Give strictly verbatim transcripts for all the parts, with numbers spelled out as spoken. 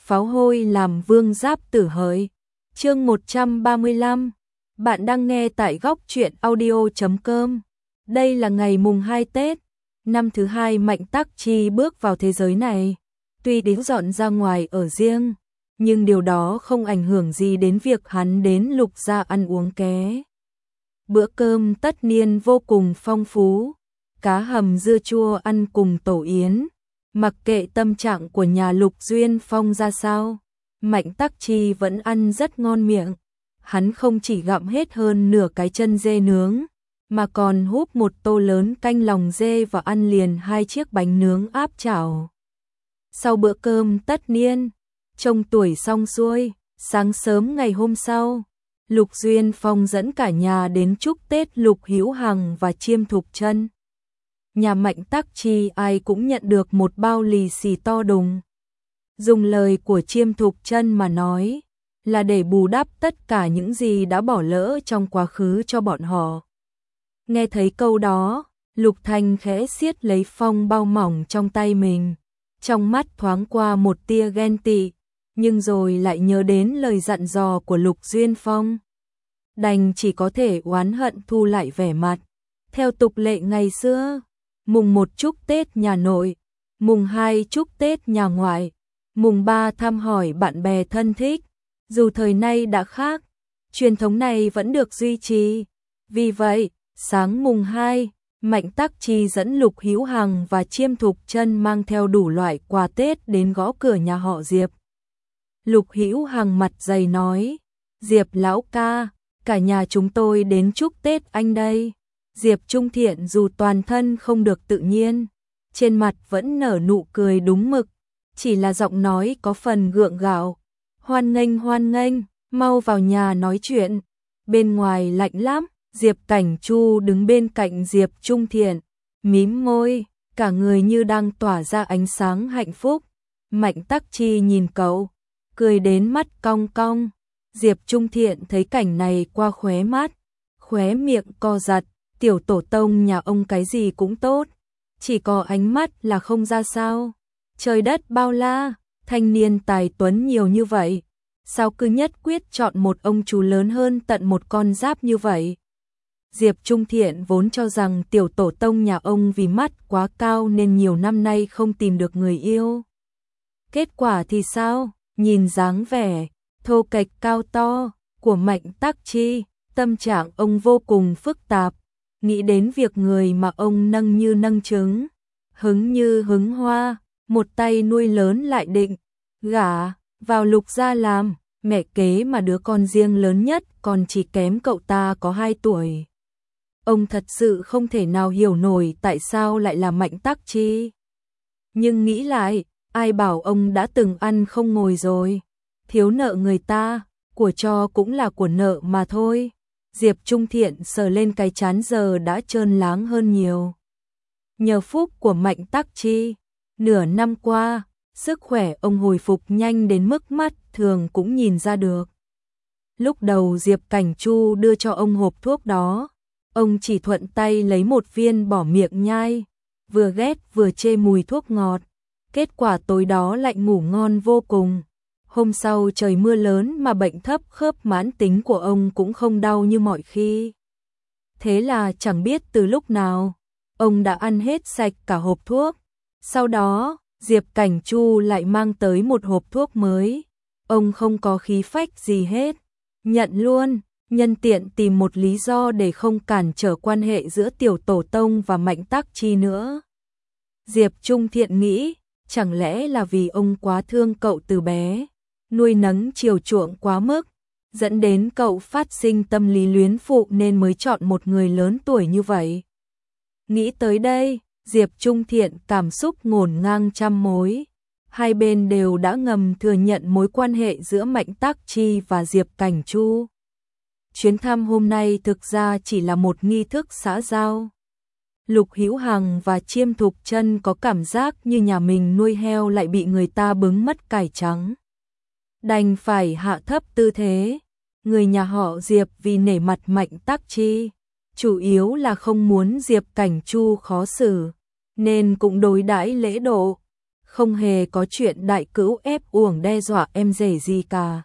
pháo hôi làm vương giáp tử hỡi. Chương một trăm ba mươi lăm. Bạn đang nghe tại góc truyện audio chấm com. Đây là ngày mùng hai Tết, năm thứ hai Mạnh Tắc Chi bước vào thế giới này. Tuy đến dọn ra ngoài ở riêng, nhưng điều đó không ảnh hưởng gì đến việc hắn đến Lục gia ăn uống ké. Bữa cơm tất niên vô cùng phong phú, cá hầm dưa chua ăn cùng tổ yến. Mặc kệ tâm trạng của nhà Lục Duyên Phong ra sao, Mạnh Tắc Chi vẫn ăn rất ngon miệng. Hắn không chỉ gặm hết hơn nửa cái chân dê nướng, mà còn húp một tô lớn canh lòng dê và ăn liền hai chiếc bánh nướng áp chảo. Sau bữa cơm tất niên, trông tuổi xong xuôi, sáng sớm ngày hôm sau, Lục Duyên Phong dẫn cả nhà đến chúc Tết Lục Hữu Hằng và Chiêm Thục Chân. Nhà Mạnh Tắc Chi ai cũng nhận được một bao lì xì to đùng. Dùng lời của Chiêm Thục Chân mà nói, là để bù đắp tất cả những gì đã bỏ lỡ trong quá khứ cho bọn họ. Nghe thấy câu đó, Lục Thanh khẽ siết lấy phong bao mỏng trong tay mình, trong mắt thoáng qua một tia ghen tị, nhưng rồi lại nhớ đến lời dặn dò của Lục Duyên Phong. Đành chỉ có thể oán hận thu lại vẻ mặt. Theo tục lệ ngày xưa, mùng một chúc Tết nhà nội, mùng hai chúc Tết nhà ngoại, mùng ba thăm hỏi bạn bè thân thích. Dù thời nay đã khác, truyền thống này vẫn được duy trì. Vì vậy, sáng mùng hai, Mạnh Tắc Chi dẫn Lục Hữu Hằng và Chiêm Thục Chân mang theo đủ loại quà Tết đến gõ cửa nhà họ Diệp. Lục Hữu Hằng mặt dày nói, Diệp lão ca, cả nhà chúng tôi đến chúc Tết anh đây. Diệp Trung Thiện dù toàn thân không được tự nhiên, trên mặt vẫn nở nụ cười đúng mực, chỉ là giọng nói có phần gượng gạo. Hoan nghênh hoan nghênh, mau vào nhà nói chuyện. Bên ngoài lạnh lắm. Diệp Cảnh Chu đứng bên cạnh Diệp Trung Thiện, mím môi, cả người như đang tỏa ra ánh sáng hạnh phúc. Mạnh Tắc Chi nhìn cậu, cười đến mắt cong cong. Diệp Trung Thiện thấy cảnh này qua khóe mắt, khóe miệng co giật. Tiểu tổ tông nhà ông cái gì cũng tốt, chỉ có ánh mắt là không ra sao. Trời đất bao la, thanh niên tài tuấn nhiều như vậy, sao cứ nhất quyết chọn một ông chú lớn hơn tận một con giáp như vậy? Diệp Trung Thiện vốn cho rằng tiểu tổ tông nhà ông vì mắt quá cao nên nhiều năm nay không tìm được người yêu. Kết quả thì sao? Nhìn dáng vẻ thô kệch cao to của Mạnh Tắc Chi, tâm trạng ông vô cùng phức tạp. Nghĩ đến việc người mà ông nâng như nâng trứng, hứng như hứng hoa, một tay nuôi lớn lại định gả vào Lục gia làm mẹ kế, mà đứa con riêng lớn nhất còn chỉ kém cậu ta có hai tuổi. Ông thật sự không thể nào hiểu nổi tại sao lại là Mạnh Tắc Chi. Nhưng nghĩ lại, ai bảo ông đã từng ăn không ngồi rồi, thiếu nợ người ta, của cho cũng là của nợ mà thôi. Diệp Trung Thiện sờ lên cái trán giờ đã trơn láng hơn nhiều. Nhờ phúc của Mạnh Tắc Chi, nửa năm qua, sức khỏe ông hồi phục nhanh đến mức mắt thường cũng nhìn ra được. Lúc đầu Diệp Cảnh Chu đưa cho ông hộp thuốc đó, ông chỉ thuận tay lấy một viên bỏ miệng nhai, vừa ghét vừa chê mùi thuốc ngọt. Kết quả tối đó lại ngủ ngon vô cùng. Hôm sau trời mưa lớn mà bệnh thấp khớp mãn tính của ông cũng không đau như mọi khi. Thế là chẳng biết từ lúc nào, ông đã ăn hết sạch cả hộp thuốc. Sau đó, Diệp Cảnh Chu lại mang tới một hộp thuốc mới. Ông không có khí phách gì hết, nhận luôn, nhân tiện tìm một lý do để không cản trở quan hệ giữa tiểu tổ tông và Mạnh Tắc Chi nữa. Diệp Trung Thiện nghĩ, chẳng lẽ là vì ông quá thương cậu từ bé, nuôi nấng chiều chuộng quá mức, dẫn đến cậu phát sinh tâm lý luyến phụ nên mới chọn một người lớn tuổi như vậy. Nghĩ tới đây, Diệp Trung Thiện cảm xúc ngổn ngang trăm mối. Hai bên đều đã ngầm thừa nhận mối quan hệ giữa Mạnh Tắc Chi và Diệp Cảnh Chu. Chuyến thăm hôm nay thực ra chỉ là một nghi thức xã giao. Lục Hữu Hằng và Chiêm Thục Chân có cảm giác như nhà mình nuôi heo lại bị người ta bứng mất cải trắng. Đành phải hạ thấp tư thế. Người nhà họ Diệp vì nể mặt Mạnh Tắc Chi, chủ yếu là không muốn Diệp Cảnh Chu khó xử, nên cũng đối đãi lễ độ. không hề có chuyện đại cữu ép uổng đe dọa em rể gì cả.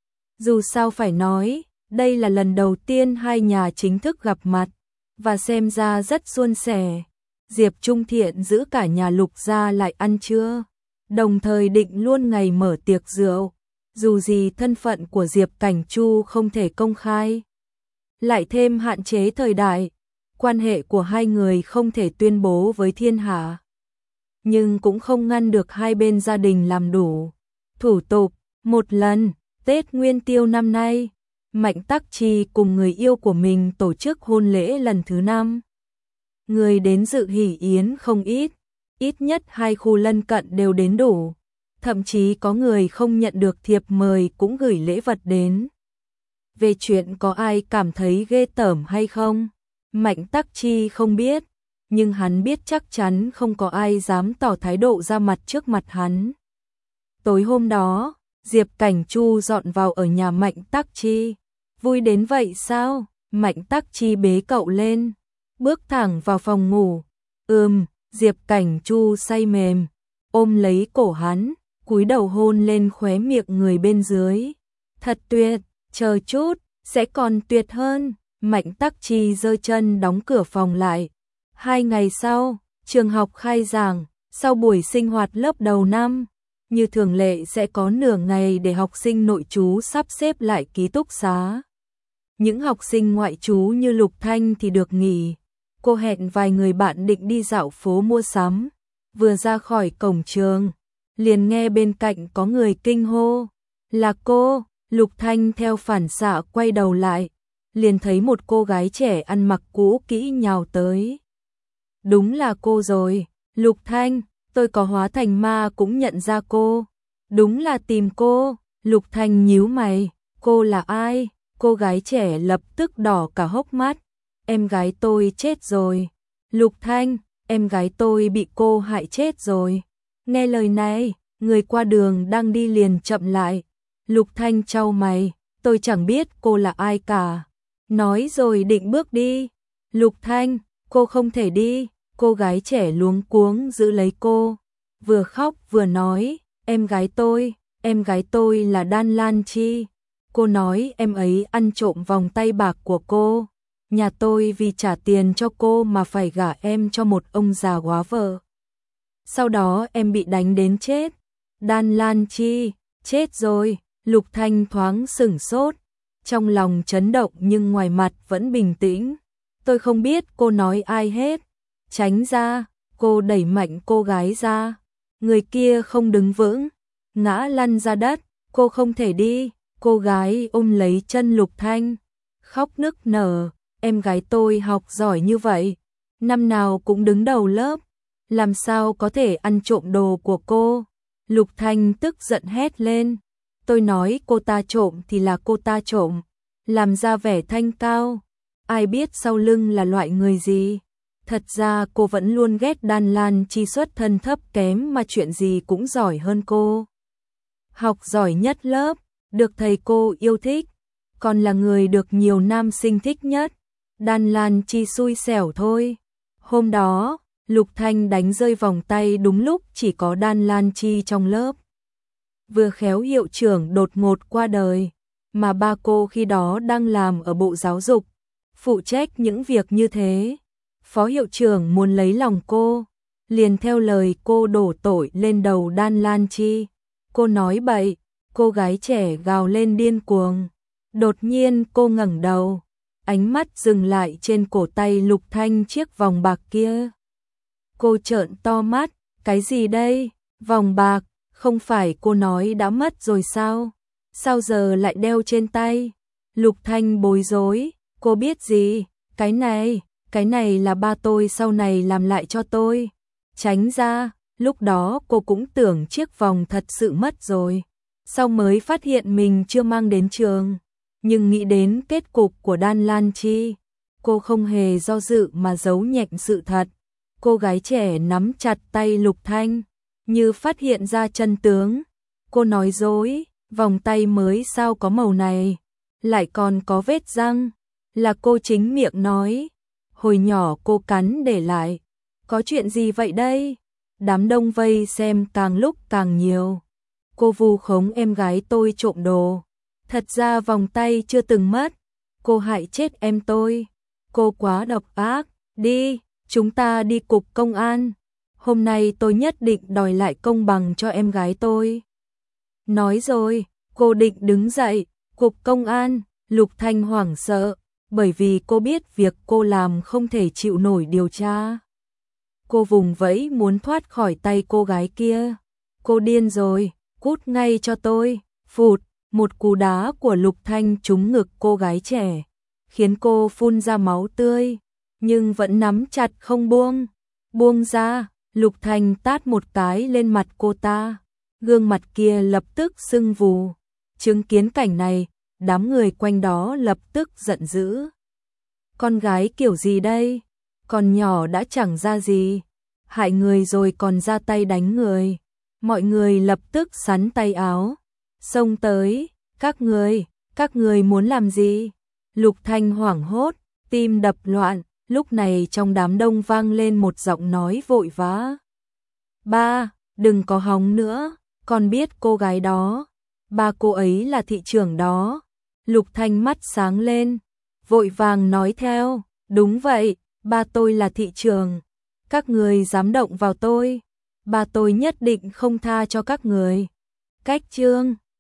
Dù sao phải nói, đây là lần đầu tiên hai nhà chính thức gặp mặt, và xem ra rất suôn sẻ. Diệp Trung Thiện giữ cả nhà Lục gia lại ăn trưa, đồng thời định luôn ngày mở tiệc rượu. Dù gì thân phận của Diệp Cảnh Chu không thể công khai, lại thêm hạn chế thời đại, quan hệ của hai người không thể tuyên bố với thiên hạ. Nhưng cũng không ngăn được hai bên gia đình làm đủ thủ tục. Một lần, Tết Nguyên Tiêu năm nay, Mạnh Tắc Chi cùng người yêu của mình tổ chức hôn lễ lần thứ năm. Người đến dự hỷ yến không ít, ít nhất hai khu lân cận đều đến đủ. Thậm chí có người không nhận được thiệp mời cũng gửi lễ vật đến. Về chuyện có ai cảm thấy ghê tởm hay không, Mạnh Tắc Chi không biết, nhưng hắn biết chắc chắn không có ai dám tỏ thái độ ra mặt trước mặt hắn. Tối hôm đó, Diệp Cảnh Chu dọn vào ở nhà Mạnh Tắc Chi. Vui đến vậy sao? Mạnh Tắc Chi bế cậu lên, bước thẳng vào phòng ngủ. Ừm, Diệp Cảnh Chu say mềm, ôm lấy cổ hắn, cúi đầu hôn lên khóe miệng người bên dưới. Thật tuyệt, chờ chút, sẽ còn tuyệt hơn. Mạnh Tắc Chi giơ chân đóng cửa phòng lại. Hai ngày sau, trường học khai giảng, sau buổi sinh hoạt lớp đầu năm, như thường lệ sẽ có nửa ngày để học sinh nội trú sắp xếp lại ký túc xá. Những học sinh ngoại trú như Lục Thanh thì được nghỉ. Cô hẹn vài người bạn định đi dạo phố mua sắm. Vừa ra khỏi cổng trường, liền nghe bên cạnh có người kinh hô. Là cô. Lục Thanh theo phản xạ quay đầu lại, liền thấy một cô gái trẻ ăn mặc cũ kỹ nhào tới. Đúng là cô rồi. Lục Thanh, tôi có hóa thành ma cũng nhận ra cô. Đúng là tìm cô. Lục Thanh nhíu mày. Cô là ai? Cô gái trẻ lập tức đỏ cả hốc mắt. Em gái tôi chết rồi. Lục Thanh, em gái tôi bị cô hại chết rồi. Nghe lời này, người qua đường đang đi liền chậm lại. Lục Thanh chau mày, tôi chẳng biết cô là ai cả. Nói rồi định bước đi. Lục Thanh, cô không thể đi. Cô gái trẻ luống cuống giữ lấy cô, vừa khóc vừa nói, em gái tôi, em gái tôi là Đan Lan Chi. Cô nói em ấy ăn trộm vòng tay bạc của cô. Nhà tôi vì trả tiền cho cô mà phải gả em cho một ông già góa vợ. Sau đó em bị đánh đến chết. Đan Lan Chi, chết rồi. Lục Thanh thoáng sửng sốt, trong lòng chấn động nhưng ngoài mặt vẫn bình tĩnh. Tôi không biết cô nói ai hết. Tránh ra, cô đẩy mạnh cô gái ra. Người kia không đứng vững, ngã lăn ra đất. Cô không thể đi. Cô gái ôm lấy chân Lục Thanh, khóc nức nở. Em gái tôi học giỏi như vậy, năm nào cũng đứng đầu lớp, làm sao có thể ăn trộm đồ của cô? Lục Thanh tức giận hét lên. Tôi nói cô ta trộm thì là cô ta trộm, làm ra vẻ thanh cao. Ai biết sau lưng là loại người gì? Thật ra cô vẫn luôn ghét Đan Lan Chi xuất thân thấp kém mà chuyện gì cũng giỏi hơn cô. Học giỏi nhất lớp, được thầy cô yêu thích, còn là người được nhiều nam sinh thích nhất. Đan Lan Chi xui xẻo thôi. Hôm đó, Lục Thanh đánh rơi vòng tay đúng lúc chỉ có Đan Lan Chi trong lớp. Vừa khéo hiệu trưởng đột ngột qua đời, mà ba cô khi đó đang làm ở Bộ Giáo dục, phụ trách những việc như thế. Phó hiệu trưởng muốn lấy lòng cô, liền theo lời cô đổ tội lên đầu Đan Lan Chi. Cô nói bậy, cô gái trẻ gào lên điên cuồng. Đột nhiên cô ngẩng đầu, ánh mắt dừng lại trên cổ tay Lục Thanh chiếc vòng bạc kia. Cô trợn to mắt, cái gì đây? Vòng bạc, không phải cô nói đã mất rồi sao? Sao giờ lại đeo trên tay? Lục Thanh bối rối, cô biết gì? Cái này, cái này là ba tôi sau này làm lại cho tôi. Tránh ra, lúc đó cô cũng tưởng chiếc vòng thật sự mất rồi. Sau mới phát hiện mình chưa mang đến trường. Nhưng nghĩ đến kết cục của Đan Lan Chi, cô không hề do dự mà giấu nhẹm sự thật. Cô gái trẻ nắm chặt tay Lục Thanh, như phát hiện ra chân tướng. Cô nói dối, vòng tay mới sao có màu này, lại còn có vết răng. Là cô chính miệng nói, hồi nhỏ cô cắn để lại. Có chuyện gì vậy đây? Đám đông vây xem càng lúc càng nhiều. Cô vu khống em gái tôi trộm đồ. Thật ra vòng tay chưa từng mất. Cô hại chết em tôi. Cô quá độc ác. Đi, chúng ta đi cục công an. Hôm nay tôi nhất định đòi lại công bằng cho em gái tôi. Nói rồi, cô định đứng dậy. Cục công an, Lục Thanh hoảng sợ, bởi vì cô biết việc cô làm không thể chịu nổi điều tra. Cô vùng vẫy muốn thoát khỏi tay cô gái kia. Cô điên rồi, cút ngay cho tôi. Phụt, một cú đá của Lục Thanh trúng ngực cô gái trẻ, khiến cô phun ra máu tươi, nhưng vẫn nắm chặt không buông. Buông ra, Lục Thanh tát một cái lên mặt cô ta, gương mặt kia lập tức sưng vù. Chứng kiến cảnh này, đám người quanh đó lập tức giận dữ. Con gái kiểu gì đây? Còn nhỏ đã chẳng ra gì, hại người rồi còn ra tay đánh người. Mọi người lập tức xắn tay áo, xông tới. Các người, các người muốn làm gì? Lục Thanh hoảng hốt, tim đập loạn. Lúc này trong đám đông vang lên một giọng nói vội vã. Ba, đừng có hòng nữa, con biết cô gái đó. Ba cô ấy là thị trưởng đó. Lục Thanh mắt sáng lên, vội vàng nói theo. Đúng vậy, ba tôi là thị trưởng. Các người dám động vào tôi, ba tôi nhất định không tha cho các người. Cách chương